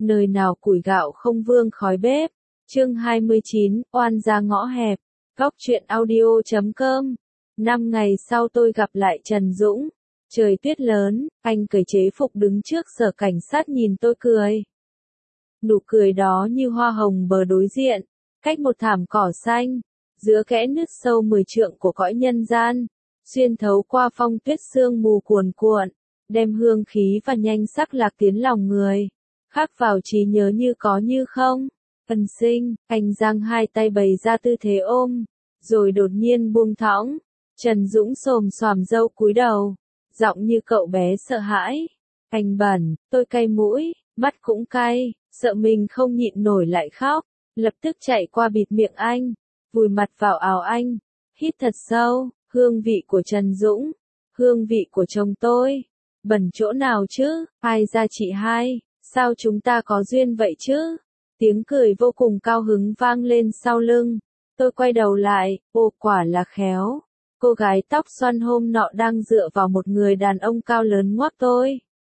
Nơi nào củi gạo không vương khói bếp. Chương 29, oan gia ngõ hẹp. Góc truyện audio.com. 5 ngày sau tôi gặp lại Trần Dũng. Trời tuyết lớn, anh cởi chế phục đứng trước sở cảnh sát nhìn tôi cười. Nụ cười đó như hoa hồng bờ đối diện, cách một thảm cỏ xanh, giữa kẽ nứt sâu 10 trượng của cõi nhân gian, xuyên thấu qua phong tuyết sương mù cuồn cuộn, đem hương khí và nhanh sắc lạc tiến lòng người, khắc vào trí nhớ như có như không. Ân Sinh, anh giang hai tay bày ra tư thế ôm, rồi đột nhiên buông thõng. Trần Dũng xồm xoàm râu cúi đầu, giọng như cậu bé sợ hãi. Anh bẩn, tôi cay mũi, mắt cũng cay, sợ mình không nhịn nổi lại khóc, lập tức chạy qua bịt miệng anh, vùi mặt vào áo anh, hít thật sâu, hương vị của Trần Dũng, hương vị của chồng tôi. Bẩn chỗ nào chứ, ai ra chị hai, sao chúng ta có duyên vậy chứ? Tiếng cười vô cùng cao hứng vang lên sau lưng. Tôi quay đầu lại, ô quả là khéo. Cô gái tóc xoăn hôm nọ đang dựa vào một người đàn ông cao lớn ngoắc tôi.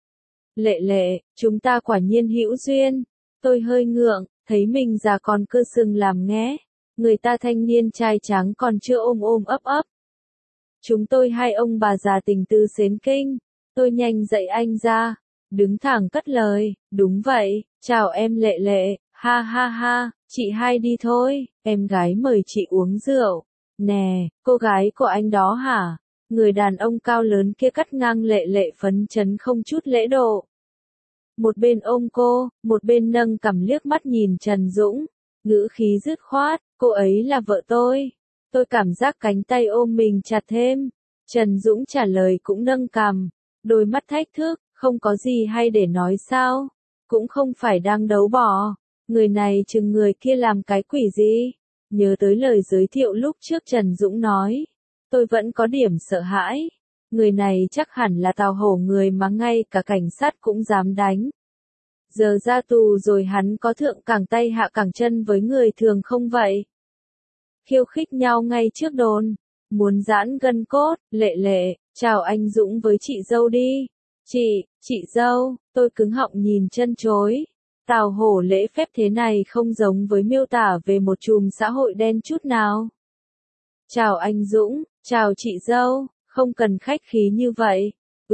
Lệ lệ, chúng ta quả nhiên hữu duyên. Tôi hơi ngượng, thấy mình già còn cơ sừng làm nghé. Người ta thanh niên trai trắng còn chưa ôm ôm ấp ấp. Chúng tôi hai ông bà già tình tư xến kinh. Tôi nhanh dậy anh ra, đứng thẳng cất lời, đúng vậy, chào em Lệ lệ, ha ha ha, chị hai đi thôi, em gái mời chị uống rượu. Nè, cô gái của anh đó hả? Người đàn ông cao lớn kia cắt ngang Lệ lệ phấn chấn không chút lễ độ. Một bên ôm cô, một bên nâng cằm liếc mắt nhìn Trần Dũng, ngữ khí dứt khoát, cô ấy là vợ tôi. Tôi cảm giác cánh tay ôm mình chặt thêm. Trần Dũng trả lời cũng nâng cằm, đôi mắt thách thức, không có gì hay để nói sao? Cũng không phải đang đấu bỏ. Người này chừng người kia làm cái quỷ gì? Nhớ tới lời giới thiệu lúc trước Trần Dũng nói. Tôi vẫn có điểm sợ hãi. Người này chắc hẳn là tào hổ người mà ngay cả cảnh sát cũng dám đánh. Giờ ra tù rồi hắn có thượng cẳng tay hạ cẳng chân với người thường không vậy? Khiêu khích nhau ngay trước đồn. Muốn giãn gân cốt, Lệ lệ, chào anh Dũng với chị dâu đi. Chị dâu, tôi cứng họng nhìn chân chối. Tào hổ lễ phép thế này không giống với miêu tả về một chùm xã hội đen chút nào. Chào anh Dũng, chào chị dâu, không cần khách khí như vậy.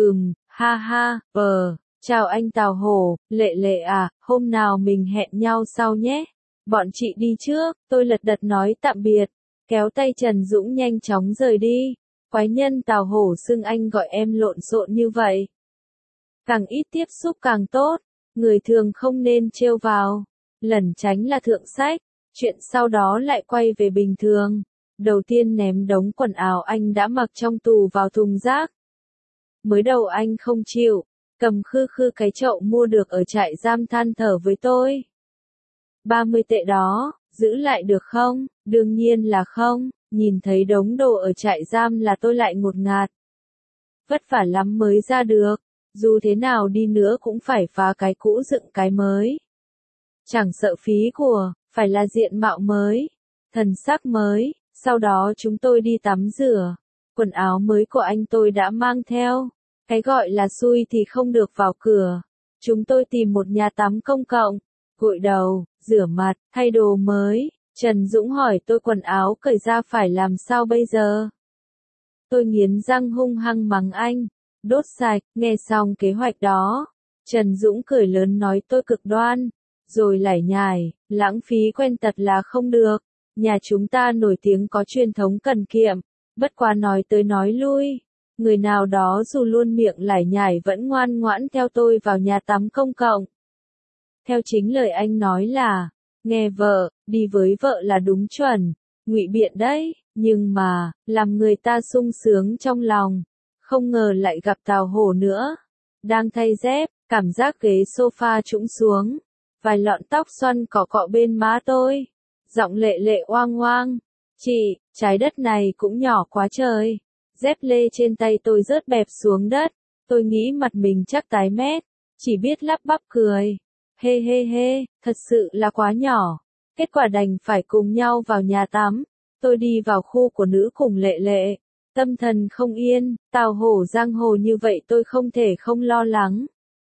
Ha ha, chào anh Tào hổ, Lệ lệ à, hôm nào mình hẹn nhau sau nhé. Bọn chị đi trước, tôi lật đật nói tạm biệt, kéo tay Trần Dũng nhanh chóng rời đi. Quái nhân Tào hổ xưng anh gọi em lộn xộn như vậy. Càng ít tiếp xúc càng tốt, người thường không nên trêu vào, lẩn tránh là thượng sách, chuyện sau đó lại quay về bình thường. Đầu tiên ném đống quần áo anh đã mặc trong tù vào thùng rác. Mới đầu anh không chịu, cầm khư khư cái chậu mua được ở trại giam than thở với tôi. 30 tệ đó, giữ lại được không? Đương nhiên là không, nhìn thấy đống đồ ở trại giam là tôi lại ngột ngạt. Vất vả lắm mới ra được. Dù thế nào đi nữa cũng phải phá cái cũ dựng cái mới. Chẳng sợ phí của, phải là diện mạo mới, thần sắc mới. Sau đó chúng tôi đi tắm rửa. Quần áo mới của anh tôi đã mang theo. Cái gọi là xui thì không được vào cửa. Chúng tôi tìm một nhà tắm công cộng, gội đầu, rửa mặt, thay đồ mới. Trần Dũng hỏi tôi quần áo cởi ra phải làm sao bây giờ. Tôi nghiến răng hung hăng mắng anh. Đốt sạch, nghe xong kế hoạch đó. Trần Dũng cười lớn nói tôi cực đoan. Rồi lải nhải, lãng phí quen tật là không được. Nhà chúng ta nổi tiếng có truyền thống cần kiệm. Bất quá nói tới nói lui. Người nào đó dù luôn miệng lải nhải vẫn ngoan ngoãn theo tôi vào nhà tắm công cộng. Theo chính lời anh nói là, nghe vợ, đi với vợ là đúng chuẩn. Ngụy biện đấy, nhưng mà, làm người ta sung sướng trong lòng. Không ngờ lại gặp Tào hổ nữa. Đang thay dép, cảm giác ghế sofa trũng xuống. Vài lọn tóc xoăn cọ cọ bên má tôi. Giọng Lệ lệ oang oang. Chị, trái đất này cũng nhỏ quá trời. Dép lê trên tay tôi rớt bẹp xuống đất. Tôi nghĩ mặt mình chắc tái mét. Chỉ biết lắp bắp cười. Hê hê hê, thật sự là quá nhỏ. Kết quả đành phải cùng nhau vào nhà tắm. Tôi đi vào khu của nữ cùng Lệ lệ. Tâm thần không yên, Tào hổ giang hồ như vậy tôi không thể không lo lắng.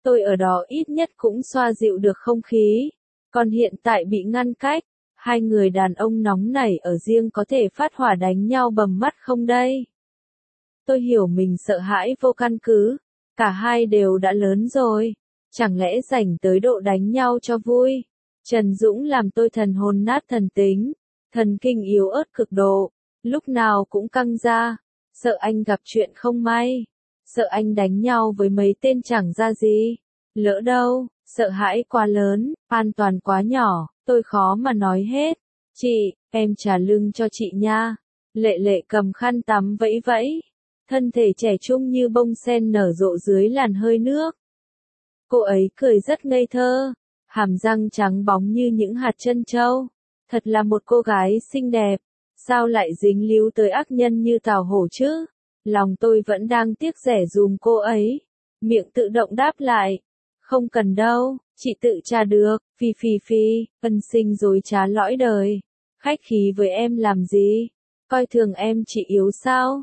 tôi ở đó ít nhất cũng xoa dịu được không khí. Còn hiện tại bị ngăn cách, hai người đàn ông nóng nảy ở riêng có thể phát hỏa đánh nhau bầm mắt không đây? Tôi hiểu mình sợ hãi vô căn cứ, cả hai đều đã lớn rồi, chẳng lẽ rảnh tới độ đánh nhau cho vui? Trần Dũng làm tôi thần hồn nát thần tính, thần kinh yếu ớt cực độ, lúc nào cũng căng ra, sợ anh gặp chuyện không may, sợ anh đánh nhau với mấy tên chẳng ra gì. Lỡ đâu, sợ hãi quá lớn, an toàn quá nhỏ, tôi khó mà nói hết. Chị, em trả lưng cho chị nha. Lệ Lệ cầm khăn tắm vẫy vẫy, thân thể trẻ trung như bông sen nở rộ dưới làn hơi nước. Cô ấy cười rất ngây thơ, hàm răng trắng bóng như những hạt trân châu. Thật là một cô gái xinh đẹp, sao lại dính líu tới ác nhân như Tào Hổ chứ? Lòng tôi vẫn đang tiếc rẻ dùm cô ấy. Miệng tự động đáp lại. Không cần đâu, chị tự tra được, phi phi phi, ân sinh dối trá lõi đời. Khách khí với em làm gì? Coi thường em chị yếu sao?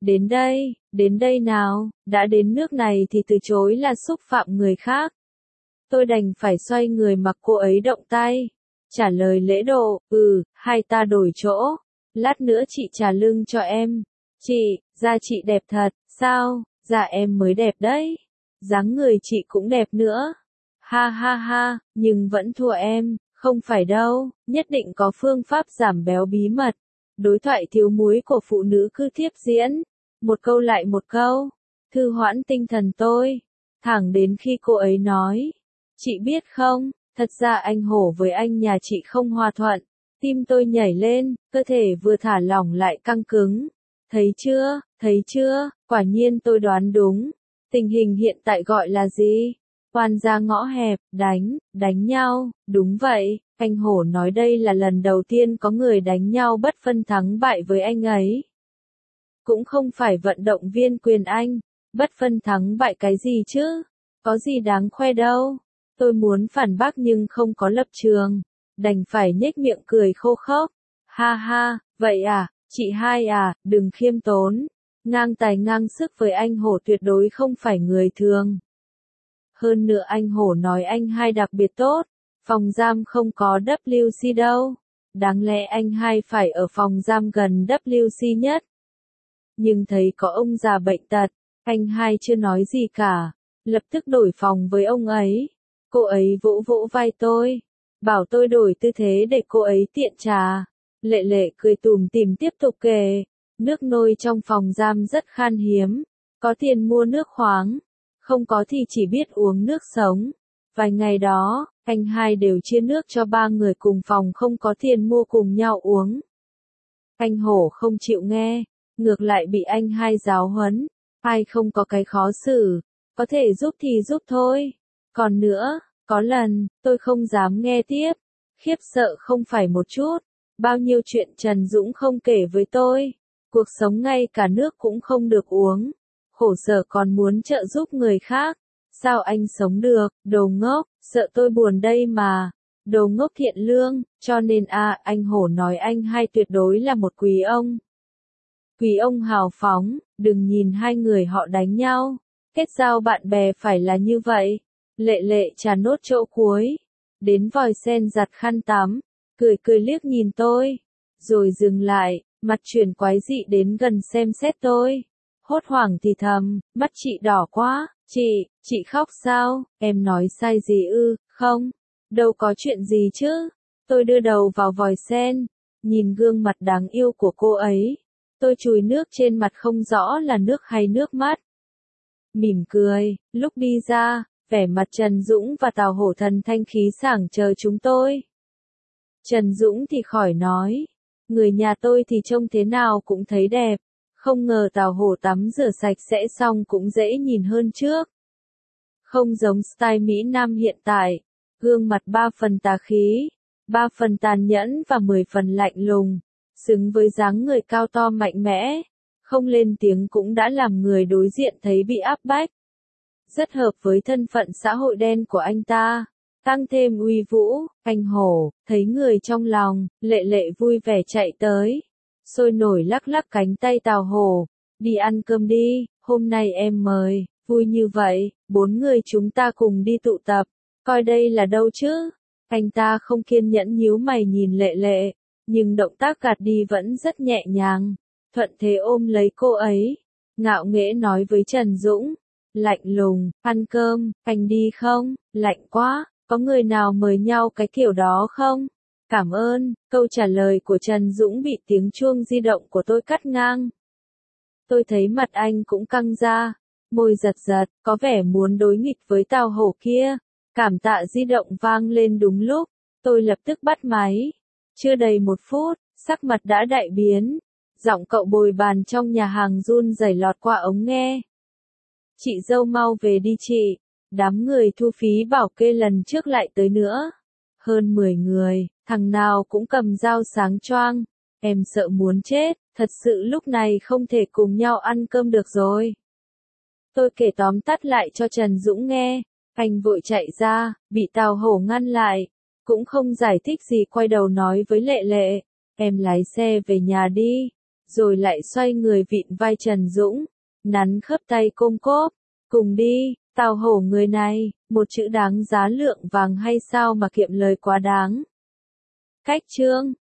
Đến đây nào, đã đến nước này thì từ chối là xúc phạm người khác. Tôi đành phải xoay người mặc cô ấy động tay. Trả lời lễ độ, hai ta đổi chỗ. Lát nữa chị trả lưng cho em. Chị, da chị đẹp thật, sao? Da em mới đẹp đấy. Dáng người chị cũng đẹp nữa. Ha ha ha, nhưng vẫn thua em, không phải đâu, nhất định có phương pháp giảm béo bí mật. Đối thoại thiếu muối của phụ nữ cứ tiếp diễn, một câu lại một câu, thư hoãn tinh thần tôi, thẳng đến khi cô ấy nói, chị biết không, thật ra anh Hổ với anh nhà chị không hòa thuận, tim tôi nhảy lên, cơ thể vừa thả lỏng lại căng cứng, thấy chưa, quả nhiên tôi đoán đúng, tình hình hiện tại gọi là gì? Oan ra ngõ hẹp, đánh nhau, đúng vậy, anh Hổ nói đây là lần đầu tiên có người đánh nhau bất phân thắng bại với anh ấy. Cũng không phải vận động viên Quyền Anh, bất phân thắng bại cái gì chứ, có gì đáng khoe đâu. Tôi muốn phản bác nhưng không có lập trường, đành phải nhếch miệng cười khô khốc. Ha ha, vậy à, chị hai à, đừng khiêm tốn, ngang tài ngang sức với anh Hổ tuyệt đối không phải người thường. Hơn nữa anh Hổ nói anh hai đặc biệt tốt, phòng giam không có WC đâu, đáng lẽ anh hai phải ở phòng giam gần WC nhất. Nhưng thấy có ông già bệnh tật, anh hai chưa nói gì cả, lập tức đổi phòng với ông ấy. Cô ấy vỗ vỗ vai tôi, bảo tôi đổi tư thế để cô ấy tiện trà. Lệ Lệ cười tủm tỉm tiếp tục kể, nước nôi trong phòng giam rất khan hiếm, có tiền mua nước khoáng, không có thì chỉ biết uống nước sống. Vài ngày đó, anh hai đều chia nước cho 3 người cùng phòng không có tiền mua cùng nhau uống. Anh Hổ không chịu nghe, ngược lại bị anh hai giáo huấn, ai không có cái khó xử, có thể giúp thì giúp thôi. Còn nữa, có lần, tôi không dám nghe tiếp, khiếp sợ không phải một chút, bao nhiêu chuyện Trần Dũng không kể với tôi, cuộc sống ngay cả nước cũng không được uống, khổ sở còn muốn trợ giúp người khác, sao anh sống được, đồ ngốc, sợ tôi buồn đây mà, đồ ngốc thiện lương, cho nên anh Hổ nói anh hai tuyệt đối là một quý ông. Quý ông hào phóng, đừng nhìn hai người họ đánh nhau, kết giao bạn bè phải là như vậy. Lệ Lệ trà nốt chỗ cuối, đến vòi sen giặt khăn tắm, cười liếc nhìn tôi, rồi dừng lại, mặt chuyển quái dị đến gần xem xét tôi. Hốt hoảng thì thầm, mắt chị đỏ quá, chị khóc sao, em nói sai gì ư, không, đâu có chuyện gì chứ. Tôi đưa đầu vào vòi sen, nhìn gương mặt đáng yêu của cô ấy. Tôi chùi nước trên mặt không rõ là nước hay nước mắt. Mỉm cười, lúc đi ra, vẻ mặt Trần Dũng và Tào Hổ thần thanh khí sảng chờ chúng tôi. Trần Dũng thì khỏi nói, người nhà tôi thì trông thế nào cũng thấy đẹp, không ngờ Tào Hổ tắm rửa sạch sẽ xong cũng dễ nhìn hơn trước. Không giống style Mỹ Nam hiện tại, gương mặt 3 phần tà khí, 3 phần tàn nhẫn và 10 phần lạnh lùng, xứng với dáng người cao to mạnh mẽ, không lên tiếng cũng đã làm người đối diện thấy bị áp bách. Rất hợp với thân phận xã hội đen của anh ta, tăng thêm uy vũ, anh Hổ, thấy người trong lòng, Lệ Lệ vui vẻ chạy tới, sôi nổi lắc lắc cánh tay Tào Hổ, đi ăn cơm đi, hôm nay em mời, Vui như vậy, 4 người chúng ta cùng đi tụ tập, coi đây là đâu chứ? Anh ta không kiên nhẫn nhíu mày nhìn Lệ Lệ, nhưng động tác gạt đi vẫn rất nhẹ nhàng, thuận thế ôm lấy cô ấy, ngạo nghễ nói với Trần Dũng, lạnh lùng, ăn cơm, anh đi không, lạnh quá, có người nào mời nhau cái kiểu đó không? Cảm ơn, câu trả lời của Trần Dũng bị tiếng chuông di động của tôi cắt ngang. Tôi thấy mặt anh cũng căng ra, môi giật giật, có vẻ muốn đối nghịch với Tào Hổ kia. Cảm tạ di động vang lên đúng lúc, tôi lập tức bắt máy. Chưa đầy 1 phút, sắc mặt đã đại biến. Giọng cậu bồi bàn trong nhà hàng run rẩy lọt qua ống nghe. Chị dâu mau về đi chị, đám người thu phí bảo kê lần trước lại tới nữa. Hơn 10 người, thằng nào cũng cầm dao sáng choang. Em sợ muốn chết, thật sự lúc này không thể cùng nhau ăn cơm được rồi. Tôi kể tóm tắt lại cho Trần Dũng nghe. Anh vội chạy ra, bị Tào Hổ ngăn lại. Cũng không giải thích gì, quay đầu nói với Lệ Lệ. Em lái xe về nhà đi. Rồi lại xoay người vịn vai Trần Dũng. Nắn khớp tay côm cốp. Cùng đi, Tào Hổ người này, một chữ đáng giá lượng vàng hay sao mà kiệm lời quá đáng. Cách chương